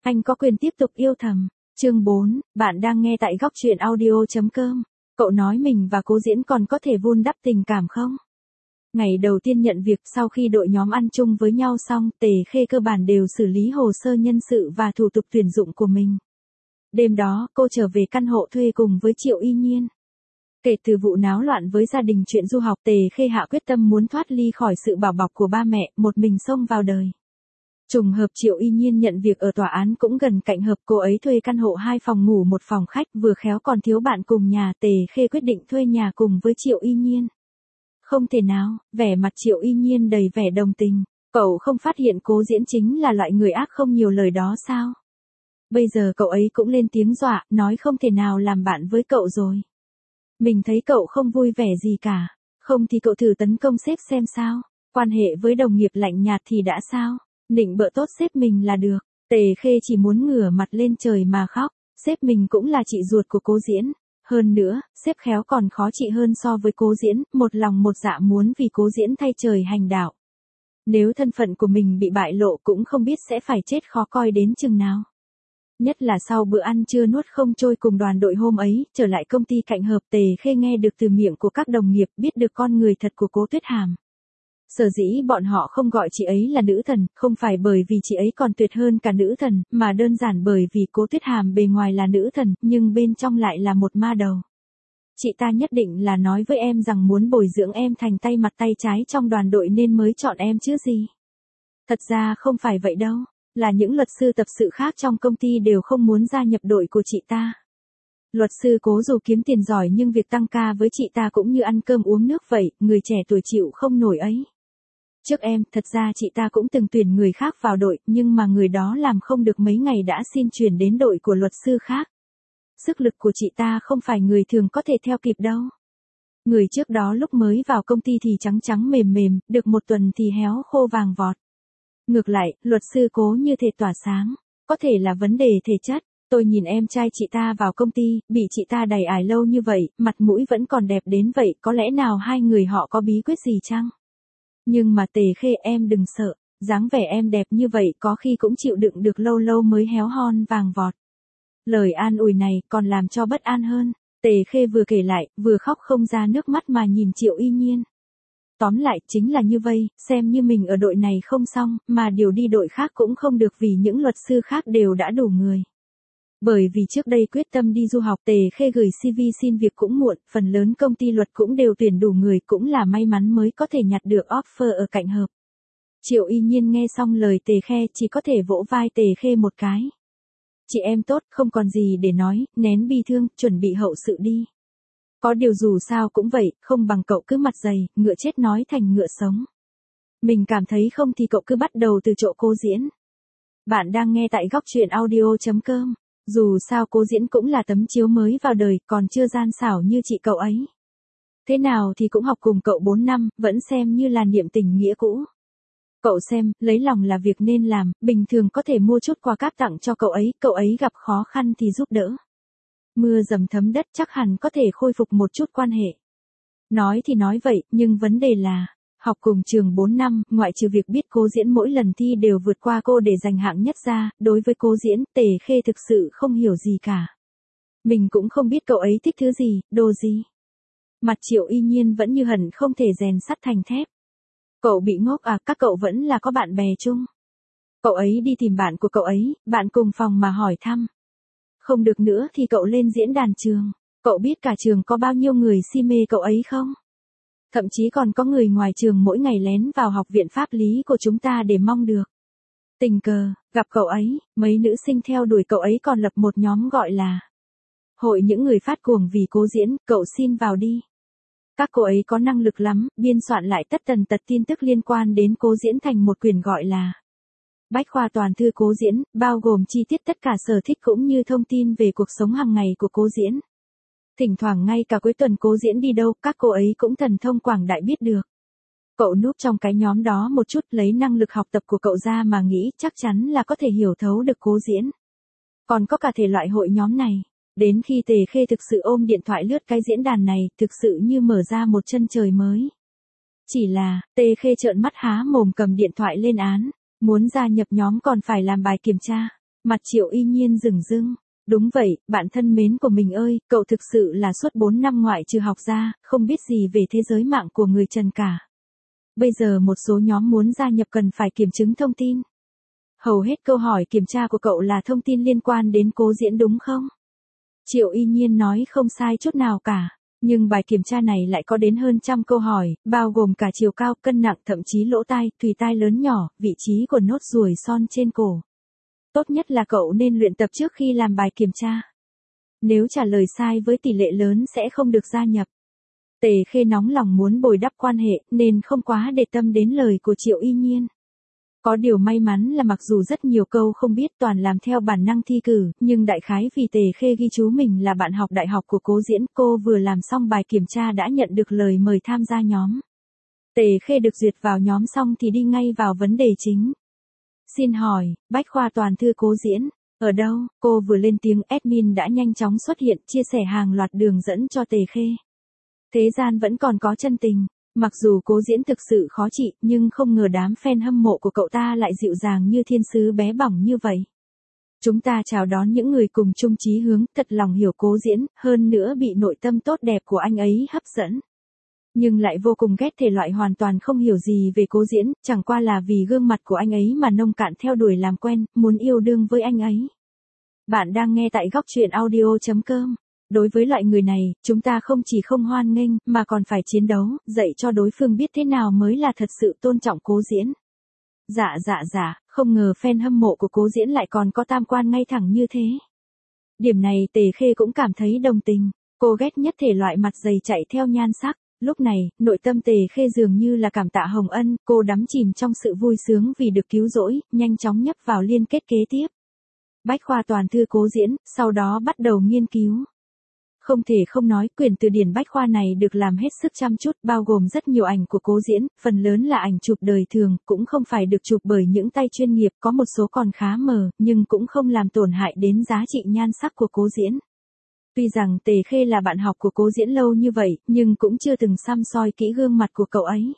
Anh có quyền tiếp tục yêu thầm. Chương 4, bạn đang nghe tại góc truyện audio.com. Cậu nói mình và Cố Diễn còn có thể vun đắp tình cảm không? Ngày đầu tiên nhận việc sau khi đội nhóm ăn chung với nhau xong, Tề Khê cơ bản đều xử lý hồ sơ nhân sự và thủ tục tuyển dụng của mình. Đêm đó, cô trở về căn hộ thuê cùng với Triệu Y Nhiên. Kể từ vụ náo loạn với gia đình chuyện du học, Tề Khê hạ quyết tâm muốn thoát ly khỏi sự bảo bọc của ba mẹ, một mình xông vào đời. Trùng hợp Triệu Y Nhiên nhận việc ở tòa án cũng gần cạnh hợp, cô ấy thuê căn hộ 2 phòng ngủ 1 phòng khách, vừa khéo còn thiếu bạn cùng nhà, Tề Khê quyết định thuê nhà cùng với Triệu Y Nhiên. Không thể nào, vẻ mặt Triệu Y Nhiên đầy vẻ đồng tình. Cậu không phát hiện Cố Diễn chính là loại người ác không nhiều lời đó sao? Bây giờ cậu ấy cũng lên tiếng dọa, nói không thể nào làm bạn với cậu rồi. Mình thấy cậu không vui vẻ gì cả. Không thì cậu thử tấn công sếp xem sao. Quan hệ với đồng nghiệp lạnh nhạt thì đã sao? Nịnh bợ tốt sếp mình là được. Tề Khê chỉ muốn ngửa mặt lên trời mà khóc. Sếp mình cũng là chị ruột của Cố Diễn. Hơn nữa, sếp khéo còn khó trị hơn so với Cố Diễn, một lòng một dạ muốn vì Cố Diễn thay trời hành đạo. Nếu thân phận của mình bị bại lộ cũng không biết sẽ phải chết khó coi đến chừng nào. Nhất là sau bữa ăn trưa nuốt không trôi cùng đoàn đội hôm ấy, trở lại công ty cạnh hợp, Tề Khê nghe được từ miệng của các đồng nghiệp, biết được con người thật của Cố Tuyết Hàm. Sở dĩ bọn họ không gọi chị ấy là nữ thần, không phải bởi vì chị ấy còn tuyệt hơn cả nữ thần, mà đơn giản bởi vì Cố Tuyết Hàm bề ngoài là nữ thần, nhưng bên trong lại là một ma đầu. Chị ta nhất định là nói với em rằng muốn bồi dưỡng em thành tay mặt tay trái trong đoàn đội nên mới chọn em chứ gì. Thật ra không phải vậy đâu, là những luật sư tập sự khác trong công ty đều không muốn gia nhập đội của chị ta. Luật sư Cố dù kiếm tiền giỏi nhưng việc tăng ca với chị ta cũng như ăn cơm uống nước vậy, người trẻ tuổi chịu không nổi ấy. Trước em, thật ra chị ta cũng từng tuyển người khác vào đội, nhưng mà người đó làm không được mấy ngày đã xin chuyển đến đội của luật sư khác. Sức lực của chị ta không phải người thường có thể theo kịp đâu. Người trước đó lúc mới vào công ty thì trắng trắng mềm mềm, được một tuần thì héo khô vàng vọt. Ngược lại, luật sư Cố như thể tỏa sáng, có thể là vấn đề thể chất. Tôi nhìn em trai chị ta vào công ty, bị chị ta đày ải lâu như vậy, mặt mũi vẫn còn đẹp đến vậy, có lẽ nào hai người họ có bí quyết gì chăng? Nhưng mà Tề Khê em đừng sợ, dáng vẻ em đẹp như vậy có khi cũng chịu đựng được lâu lâu mới héo hon vàng vọt. Lời an ủi này còn làm cho bất an hơn. Tề Khê vừa kể lại, vừa khóc không ra nước mắt mà nhìn Triệu Y Nhiên. Tóm lại, chính là như vây, xem như mình ở đội này không xong, mà điều đi đội khác cũng không được vì những luật sư khác đều đã đủ người. Bởi vì trước đây quyết tâm đi du học, Tề Khê gửi CV xin việc cũng muộn, phần lớn công ty luật cũng đều tuyển đủ người, cũng là may mắn mới có thể nhặt được offer ở cạnh hợp. Triệu Y Nhiên nghe xong lời Tề Khê chỉ có thể vỗ vai Tề Khê một cái. Chị em tốt, không còn gì để nói, nén bi thương, chuẩn bị hậu sự đi. Có điều dù sao cũng vậy, không bằng cậu cứ mặt dày, ngựa chết nói thành ngựa sống. Mình cảm thấy không thì cậu cứ bắt đầu từ chỗ Cố Diễn. Bạn đang nghe tại góc truyện audio.com. Dù sao Cố Diễn cũng là tấm chiếu mới vào đời, còn chưa gian xảo như chị cậu ấy. Thế nào thì cũng học cùng cậu 4 năm, vẫn xem như là niệm tình nghĩa cũ. Cậu xem, lấy lòng là việc nên làm, bình thường có thể mua chút quà cáp tặng cho cậu ấy gặp khó khăn thì giúp đỡ. Mưa dầm thấm đất chắc hẳn có thể khôi phục một chút quan hệ. Nói thì nói vậy, nhưng vấn đề là, học cùng trường 4 năm, ngoại trừ việc biết Cố Diễn mỗi lần thi đều vượt qua cô để giành hạng nhất ra, đối với Cố Diễn, Tề Khê thực sự không hiểu gì cả. Mình cũng không biết cậu ấy thích thứ gì, đồ gì. Mặt Triệu Y Nhiên vẫn như hẳn không thể rèn sắt thành thép. Cậu bị ngốc à, các cậu vẫn là có bạn bè chung. Cậu ấy đi tìm bạn của cậu ấy, bạn cùng phòng mà hỏi thăm. Không được nữa thì cậu lên diễn đàn trường. Cậu biết cả trường có bao nhiêu người si mê cậu ấy không? Thậm chí còn có người ngoài trường mỗi ngày lén vào học viện pháp lý của chúng ta để mong được. Tình cờ, gặp cậu ấy, mấy nữ sinh theo đuổi cậu ấy còn lập một nhóm gọi là Hội những người phát cuồng vì Cố Diễn, cậu xin vào đi. Các cô ấy có năng lực lắm, biên soạn lại tất tần tật tin tức liên quan đến Cố Diễn thành một quyển gọi là Bách khoa toàn thư Cố Diễn, bao gồm chi tiết tất cả sở thích cũng như thông tin về cuộc sống hàng ngày của Cố Diễn. Thỉnh thoảng ngay cả cuối tuần Cố Diễn đi đâu, các cô ấy cũng thần thông quảng đại biết được. Cậu núp trong cái nhóm đó một chút, lấy năng lực học tập của cậu ra mà nghĩ chắc chắn là có thể hiểu thấu được Cố Diễn. Còn có cả thể loại hội nhóm này. Đến khi Tề Khê thực sự ôm điện thoại lướt cái diễn đàn này, thực sự như mở ra một chân trời mới. Chỉ là, Tề Khê trợn mắt há mồm cầm điện thoại lên án. Muốn gia nhập nhóm còn phải làm bài kiểm tra. Mặt Triệu Y Nhiên rừng rưng. Đúng vậy, bạn thân mến của mình ơi, cậu thực sự là suốt 4 năm ngoại trừ học ra, không biết gì về thế giới mạng của người Trần cả. Bây giờ một số nhóm muốn gia nhập cần phải kiểm chứng thông tin. Hầu hết câu hỏi kiểm tra của cậu là thông tin liên quan đến Cố Diễn đúng không? Triệu Y Nhiên nói không sai chút nào cả. Nhưng bài kiểm tra này lại có đến hơn trăm câu hỏi, bao gồm cả chiều cao, cân nặng, thậm chí lỗ tai, thùy tai lớn nhỏ, vị trí của nốt ruồi son trên cổ. Tốt nhất là cậu nên luyện tập trước khi làm bài kiểm tra. Nếu trả lời sai với tỷ lệ lớn sẽ không được gia nhập. Tề Khê nóng lòng muốn bồi đắp quan hệ nên không quá để tâm đến lời của Triệu Y Nhiên. Có điều may mắn là mặc dù rất nhiều câu không biết toàn làm theo bản năng thi cử, nhưng đại khái vì Tề Khê ghi chú mình là bạn học đại học của Cố Diễn, cô vừa làm xong bài kiểm tra đã nhận được lời mời tham gia nhóm. Tề Khê được duyệt vào nhóm xong thì đi ngay vào vấn đề chính. Xin hỏi, bách khoa toàn thư Cố Diễn, ở đâu? Cô vừa lên tiếng admin đã nhanh chóng xuất hiện chia sẻ hàng loạt đường dẫn cho Tề Khê. Thế gian vẫn còn có chân tình. Mặc dù Cố Diễn thực sự khó trị, nhưng không ngờ đám fan hâm mộ của cậu ta lại dịu dàng như thiên sứ bé bỏng như vậy. Chúng ta chào đón những người cùng chung chí hướng, thật lòng hiểu Cố Diễn, hơn nữa bị nội tâm tốt đẹp của anh ấy hấp dẫn. Nhưng lại vô cùng ghét thể loại hoàn toàn không hiểu gì về Cố Diễn, chẳng qua là vì gương mặt của anh ấy mà nông cạn theo đuổi làm quen, muốn yêu đương với anh ấy. Bạn đang nghe tại góc truyện audio.com. Đối với loại người này, chúng ta không chỉ không hoan nghênh, mà còn phải chiến đấu, dạy cho đối phương biết thế nào mới là thật sự tôn trọng Cố Diễn. Dạ, không ngờ fan hâm mộ của Cố Diễn lại còn có tam quan ngay thẳng như thế. Điểm này Tề Khê cũng cảm thấy đồng tình, cô ghét nhất thể loại mặt dày chạy theo nhan sắc. Lúc này, nội tâm Tề Khê dường như là cảm tạ Hồng Ân, cô đắm chìm trong sự vui sướng vì được cứu rỗi, nhanh chóng nhấp vào liên kết kế tiếp. Bách khoa toàn thư Cố Diễn, sau đó bắt đầu nghiên cứu. Không thể không nói, quyển từ điển bách khoa này được làm hết sức chăm chút, bao gồm rất nhiều ảnh của Cố Diễn, phần lớn là ảnh chụp đời thường, cũng không phải được chụp bởi những tay chuyên nghiệp, có một số còn khá mờ, nhưng cũng không làm tổn hại đến giá trị nhan sắc của Cố Diễn. Tuy rằng Tề Khê là bạn học của Cố Diễn lâu như vậy, nhưng cũng chưa từng săm soi kỹ gương mặt của cậu ấy.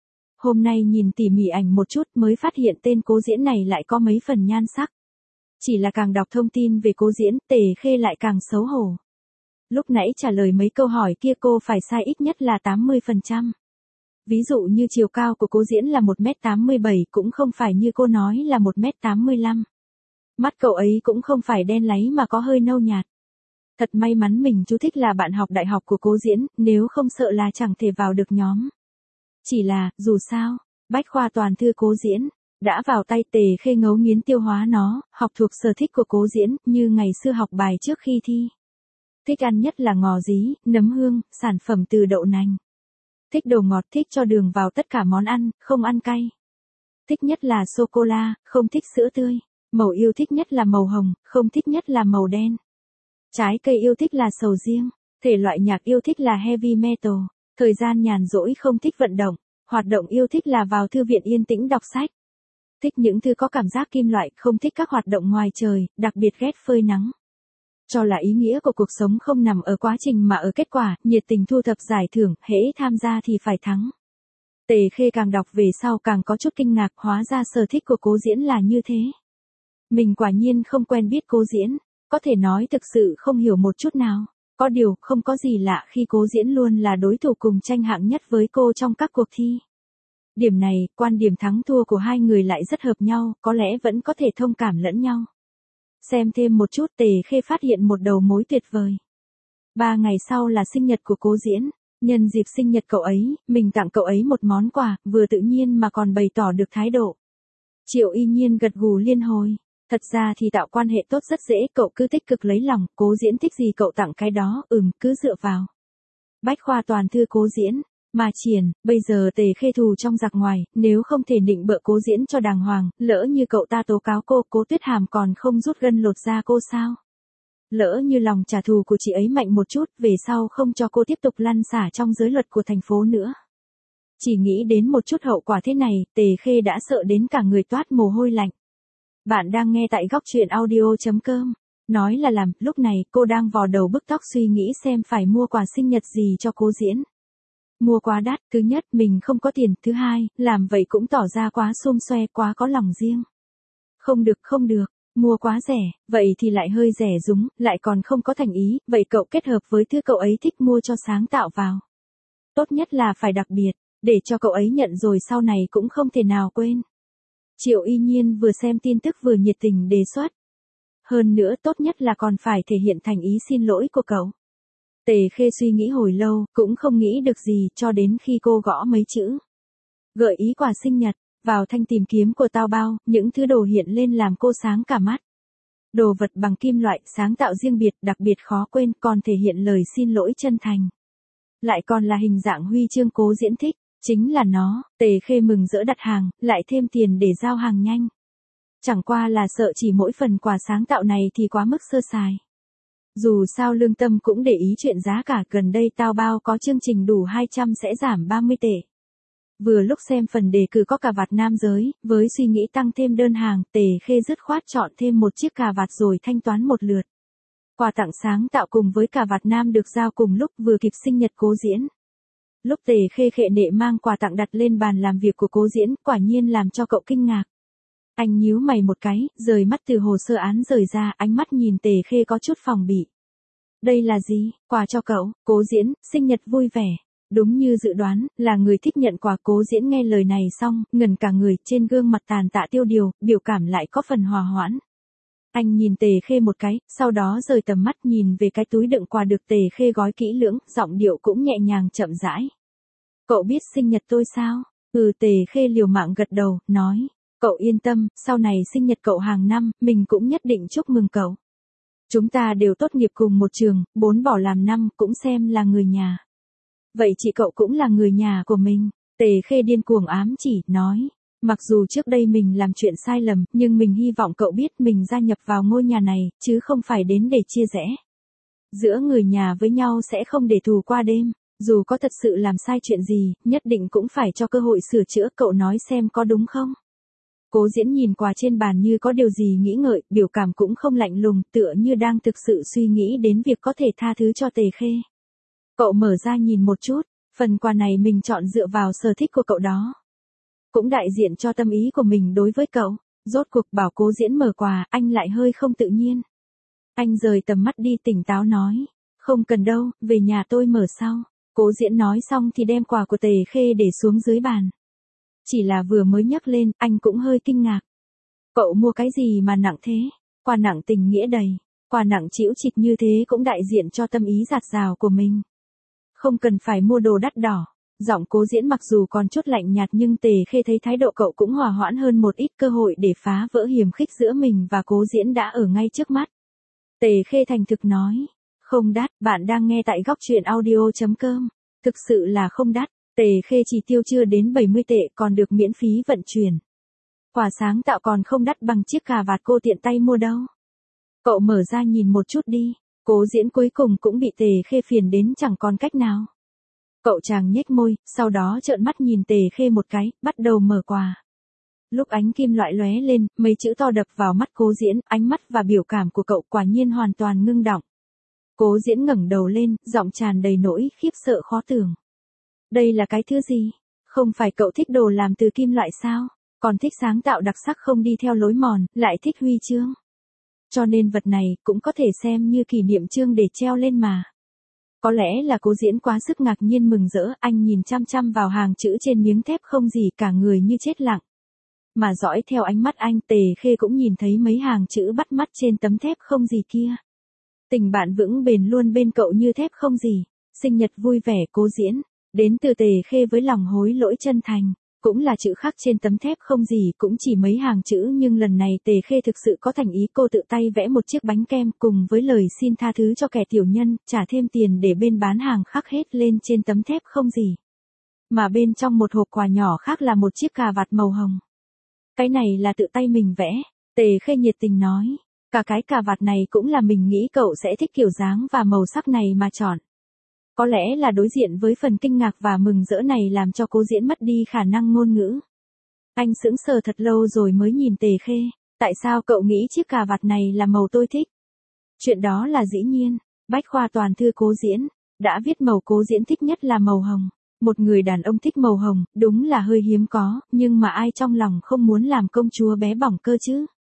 Hôm nay nhìn tỉ mỉ ảnh một chút mới phát hiện tên Cố Diễn này lại có mấy phần nhan sắc. Chỉ là càng đọc thông tin về Cố Diễn, Tề Khê lại càng xấu hổ. Lúc nãy trả lời mấy câu hỏi kia cô phải sai ít nhất là 80%. Ví dụ như chiều cao của Cố Diễn là 1m87 cũng không phải như cô nói là 1m85. Mắt cậu ấy cũng không phải đen láy mà có hơi nâu nhạt. Thật may mắn mình chú thích là bạn học đại học của Cố Diễn, nếu không sợ là chẳng thể vào được nhóm. Chỉ là, dù sao, bách khoa toàn thư Cố Diễn, đã vào tay Tề Khê ngấu nghiến tiêu hóa nó, học thuộc sở thích của Cố Diễn, như ngày xưa học bài trước khi thi. Thích ăn nhất là ngò rí, nấm hương, sản phẩm từ đậu nành. Thích đồ ngọt, thích cho đường vào tất cả món ăn, không ăn cay. Thích nhất là sô-cô-la, không thích sữa tươi. Màu yêu thích nhất là màu hồng, không thích nhất là màu đen. Trái cây yêu thích là sầu riêng. Thể loại nhạc yêu thích là heavy metal. Thời gian nhàn rỗi không thích vận động. Hoạt động yêu thích là vào thư viện yên tĩnh đọc sách. Thích những thứ có cảm giác kim loại, không thích các hoạt động ngoài trời, đặc biệt ghét phơi nắng. Cho là ý nghĩa của cuộc sống không nằm ở quá trình mà ở kết quả, nhiệt tình thu thập giải thưởng, hễ tham gia thì phải thắng. Tề Khê càng đọc về sau càng có chút kinh ngạc, hóa ra sở thích của Cố Diễn là như thế. Mình quả nhiên không quen biết Cố Diễn, có thể nói thực sự không hiểu một chút nào. Có điều, không có gì lạ khi Cố Diễn luôn là đối thủ cùng tranh hạng nhất với cô trong các cuộc thi. Điểm này, quan điểm thắng thua của hai người lại rất hợp nhau, có lẽ vẫn có thể thông cảm lẫn nhau. Xem thêm một chút, Tề Khê phát hiện một đầu mối tuyệt vời. 3 ngày sau là sinh nhật của Cố Diễn. Nhân dịp sinh nhật cậu ấy, mình tặng cậu ấy một món quà, vừa tự nhiên mà còn bày tỏ được thái độ. Triệu Y Nhiên gật gù liên hồi. Thật ra thì tạo quan hệ tốt rất dễ, cậu cứ tích cực lấy lòng, Cố Diễn thích gì cậu tặng cái đó, cứ dựa vào. Bách khoa toàn thư Cố Diễn. Mà triển, bây giờ Tề Khê thù trong giặc ngoài, nếu không thể nịnh bợ Cố Diễn cho đàng hoàng, lỡ như cậu ta tố cáo cô, Cố Tuyết Hàm còn không rút gân lột da cô sao? Lỡ như lòng trả thù của chị ấy mạnh một chút, về sau không cho cô tiếp tục lăn xả trong giới luật của thành phố nữa. Chỉ nghĩ đến một chút hậu quả thế này, Tề Khê đã sợ đến cả người toát mồ hôi lạnh. Bạn đang nghe tại góc truyện audio.com. Nói là làm, lúc này cô đang vò đầu bứt tóc suy nghĩ xem phải mua quà sinh nhật gì cho Cố Diễn. Mua quá đắt, thứ nhất mình không có tiền, thứ hai, làm vậy cũng tỏ ra quá xôm xoe, quá có lòng riêng. Không được, Mua quá rẻ, vậy thì lại hơi rẻ rúng, lại còn không có thành ý, vậy cậu kết hợp với thứ cậu ấy thích mua cho sáng tạo vào. Tốt nhất là phải đặc biệt, để cho cậu ấy nhận rồi sau này cũng không thể nào quên. Triệu Y Nhiên vừa xem tin tức vừa nhiệt tình đề xuất. Hơn nữa tốt nhất là còn phải thể hiện thành ý xin lỗi của cậu. Tề Khê suy nghĩ hồi lâu, cũng không nghĩ được gì cho đến khi cô gõ mấy chữ. Gợi ý quà sinh nhật, vào thanh tìm kiếm của tao bao, những thứ đồ hiện lên làm cô sáng cả mắt. Đồ vật bằng kim loại, sáng tạo riêng biệt, đặc biệt khó quên, còn thể hiện lời xin lỗi chân thành. Lại còn là hình dạng huy chương Cố Diễn thích, chính là nó. Tề Khê mừng rỡ đặt hàng, lại thêm tiền để giao hàng nhanh. Chẳng qua là sợ chỉ mỗi phần quà sáng tạo này thì quá mức sơ sài. Dù sao lương tâm cũng để ý chuyện giá cả, gần đây tao bao có chương trình đủ 200 sẽ giảm 30 tệ. Vừa lúc xem phần đề cử có cà vạt nam giới, với suy nghĩ tăng thêm đơn hàng, Tề Khê dứt khoát chọn thêm một chiếc cà vạt rồi thanh toán một lượt. Quà tặng sáng tạo cùng với cà vạt nam được giao cùng lúc, vừa kịp sinh nhật Cố Diễn. Lúc Tề Khê khệ nệ mang quà tặng đặt lên bàn làm việc của Cố Diễn, quả nhiên làm cho cậu kinh ngạc. Anh nhíu mày một cái, rời mắt từ hồ sơ án rời ra, ánh mắt nhìn Tề Khê có chút phòng bị. Đây là gì? Quà cho cậu, Cố Diễn, sinh nhật vui vẻ. Đúng như dự đoán, là người thích nhận quà. Cố Diễn nghe lời này xong, ngẩn cả người, trên gương mặt tàn tạ tiêu điều, biểu cảm lại có phần hòa hoãn. Anh nhìn Tề Khê một cái, sau đó rời tầm mắt nhìn về cái túi đựng quà được Tề Khê gói kỹ lưỡng, giọng điệu cũng nhẹ nhàng chậm rãi. Cậu biết sinh nhật tôi sao? Tề Khê liều mạng gật đầu, nói. Cậu yên tâm, sau này sinh nhật cậu hàng năm, mình cũng nhất định chúc mừng cậu. Chúng ta đều tốt nghiệp cùng một trường, 4 bỏ làm 5, cũng xem là người nhà. Vậy chị cậu cũng là người nhà của mình. Tề Khê điên cuồng ám chỉ, nói. Mặc dù trước đây mình làm chuyện sai lầm, nhưng mình hy vọng cậu biết mình gia nhập vào ngôi nhà này, chứ không phải đến để chia rẽ. Giữa người nhà với nhau sẽ không để thù qua đêm. Dù có thật sự làm sai chuyện gì, nhất định cũng phải cho cơ hội sửa chữa, cậu nói xem có đúng không? Cố Diễn nhìn quà trên bàn như có điều gì nghĩ ngợi, biểu cảm cũng không lạnh lùng, tựa như đang thực sự suy nghĩ đến việc có thể tha thứ cho Tề Khê. Cậu mở ra nhìn một chút, phần quà này mình chọn dựa vào sở thích của cậu đó. Cũng đại diện cho tâm ý của mình đối với cậu. Rốt cuộc bảo Cố Diễn mở quà, anh lại hơi không tự nhiên. Anh rời tầm mắt đi, tỉnh táo nói. Không cần đâu, về nhà tôi mở sau. Cố Diễn nói xong thì đem quà của Tề Khê để xuống dưới bàn. Chỉ là vừa mới nhấc lên, anh cũng hơi kinh ngạc. Cậu mua cái gì mà nặng thế? Quà nặng tình nghĩa đầy. Quà nặng chĩu chịt như thế cũng đại diện cho tâm ý dạt dào của mình. Không cần phải mua đồ đắt đỏ. Giọng Cố Diễn mặc dù còn chút lạnh nhạt nhưng Tề Khê thấy thái độ cậu cũng hòa hoãn hơn một ít, cơ hội để phá vỡ hiềm khích giữa mình và Cố Diễn đã ở ngay trước mắt. Tề Khê thành thực nói. Không đắt, bạn đang nghe tại góc truyện audio.com. Thực sự là không đắt. Tề Khê chỉ tiêu chưa đến 70 tệ còn được miễn phí vận chuyển. Quà sáng tạo còn không đắt bằng chiếc cà vạt cô tiện tay mua đâu. Cậu mở ra nhìn một chút đi. Cố Diễn cuối cùng cũng bị Tề Khê phiền đến chẳng còn cách nào. Cậu chàng nhếch môi, sau đó trợn mắt nhìn Tề Khê một cái, bắt đầu mở quà. Lúc ánh kim loại lóe lên, mấy chữ to đập vào mắt Cố Diễn, ánh mắt và biểu cảm của cậu quả nhiên hoàn toàn ngưng đọng. Cố Diễn ngẩng đầu lên, giọng tràn đầy nỗi khiếp sợ khó tưởng. Đây là cái thứ gì? Không phải cậu thích đồ làm từ kim loại sao? Còn thích sáng tạo đặc sắc không đi theo lối mòn, lại thích huy chương. Cho nên vật này cũng có thể xem như kỷ niệm chương để treo lên mà. Có lẽ là Cố Diễn quá sức ngạc nhiên mừng rỡ, anh nhìn chăm chăm vào hàng chữ trên miếng thép không gì, cả người như chết lặng. Mà dõi theo ánh mắt anh, Tề Khê cũng nhìn thấy mấy hàng chữ bắt mắt trên tấm thép không gì kia. Tình bạn vững bền luôn bên cậu như thép không gì. Sinh nhật vui vẻ Cố Diễn. Đến từ Tề Khê với lòng hối lỗi chân thành. Cũng là chữ khắc trên tấm thép không gì, cũng chỉ mấy hàng chữ, nhưng lần này Tề Khê thực sự có thành ý, cô tự tay vẽ một chiếc bánh kem cùng với lời xin tha thứ cho kẻ tiểu nhân, trả thêm tiền để bên bán hàng khắc hết lên trên tấm thép không gì. Mà bên trong một hộp quà nhỏ khác là một chiếc cà vạt màu hồng. Cái này là tự tay mình vẽ. Tề Khê nhiệt tình nói. Cả cái cà vạt này cũng là mình nghĩ cậu sẽ thích kiểu dáng và màu sắc này mà chọn. Có lẽ là đối diện với phần kinh ngạc và mừng rỡ này làm cho Cố Diễn mất đi khả năng ngôn ngữ. Anh sững sờ thật lâu rồi mới nhìn Tề Khê. Tại sao cậu nghĩ chiếc cà vạt này là màu tôi thích? Chuyện đó là dĩ nhiên. Bách khoa toàn thư Cố Diễn đã viết màu Cố Diễn thích nhất là màu hồng. Một người đàn ông thích màu hồng, đúng là hơi hiếm có, nhưng mà ai trong lòng không muốn làm công chúa bé bỏng cơ chứ?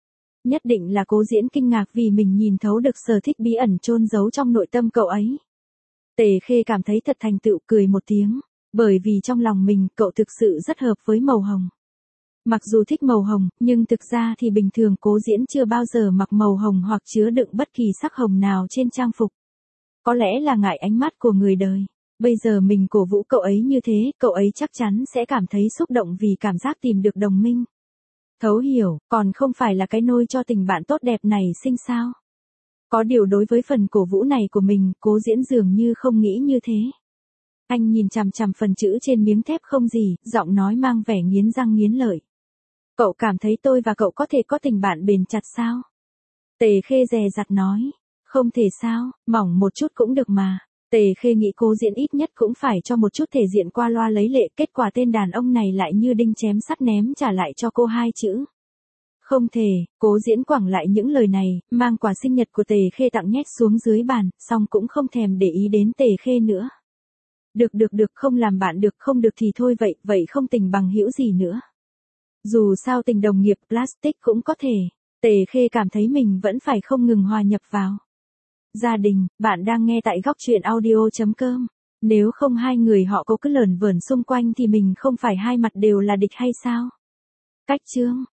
Nhất định là Cố Diễn kinh ngạc vì mình nhìn thấu được sở thích bí ẩn chôn giấu trong nội tâm cậu ấy. Tề Khê cảm thấy thật thành tựu, cười một tiếng, bởi vì trong lòng mình cậu thực sự rất hợp với màu hồng. Mặc dù thích màu hồng, nhưng thực ra thì bình thường Cố Diễn chưa bao giờ mặc màu hồng hoặc chứa đựng bất kỳ sắc hồng nào trên trang phục. Có lẽ là ngại ánh mắt của người đời. Bây giờ mình cổ vũ cậu ấy như thế, cậu ấy chắc chắn sẽ cảm thấy xúc động vì cảm giác tìm được đồng minh. Thấu hiểu, còn không phải là cái nôi cho tình bạn tốt đẹp này sinh sao. Có điều đối với phần cổ vũ này của mình, Cố Diễn dường như không nghĩ như thế. Anh nhìn chằm chằm phần chữ trên miếng thép không gì, giọng nói mang vẻ nghiến răng nghiến lợi. Cậu cảm thấy tôi và cậu có thể có tình bạn bền chặt sao? Tề Khê dè dặt nói. Không thể sao, mỏng một chút cũng được mà. Tề Khê nghĩ Cố Diễn ít nhất cũng phải cho một chút thể diện qua loa lấy lệ, kết quả tên đàn ông này lại như đinh chém sắt ném trả lại cho cô hai chữ. Không thể, Cố Diễn quẳng lại những lời này, mang quà sinh nhật của Tề Khê tặng nhét xuống dưới bàn, xong cũng không thèm để ý đến Tề Khê nữa. Được, không làm bạn được, không được thì thôi vậy không tình bằng hữu gì nữa. Dù sao tình đồng nghiệp plastic cũng có thể. Tề Khê cảm thấy mình vẫn phải không ngừng hòa nhập vào. Gia đình, bạn đang nghe tại góc truyện audio.com. Nếu không hai người họ có cứ lởn vởn xung quanh thì mình không phải hai mặt đều là địch hay sao? Cách chương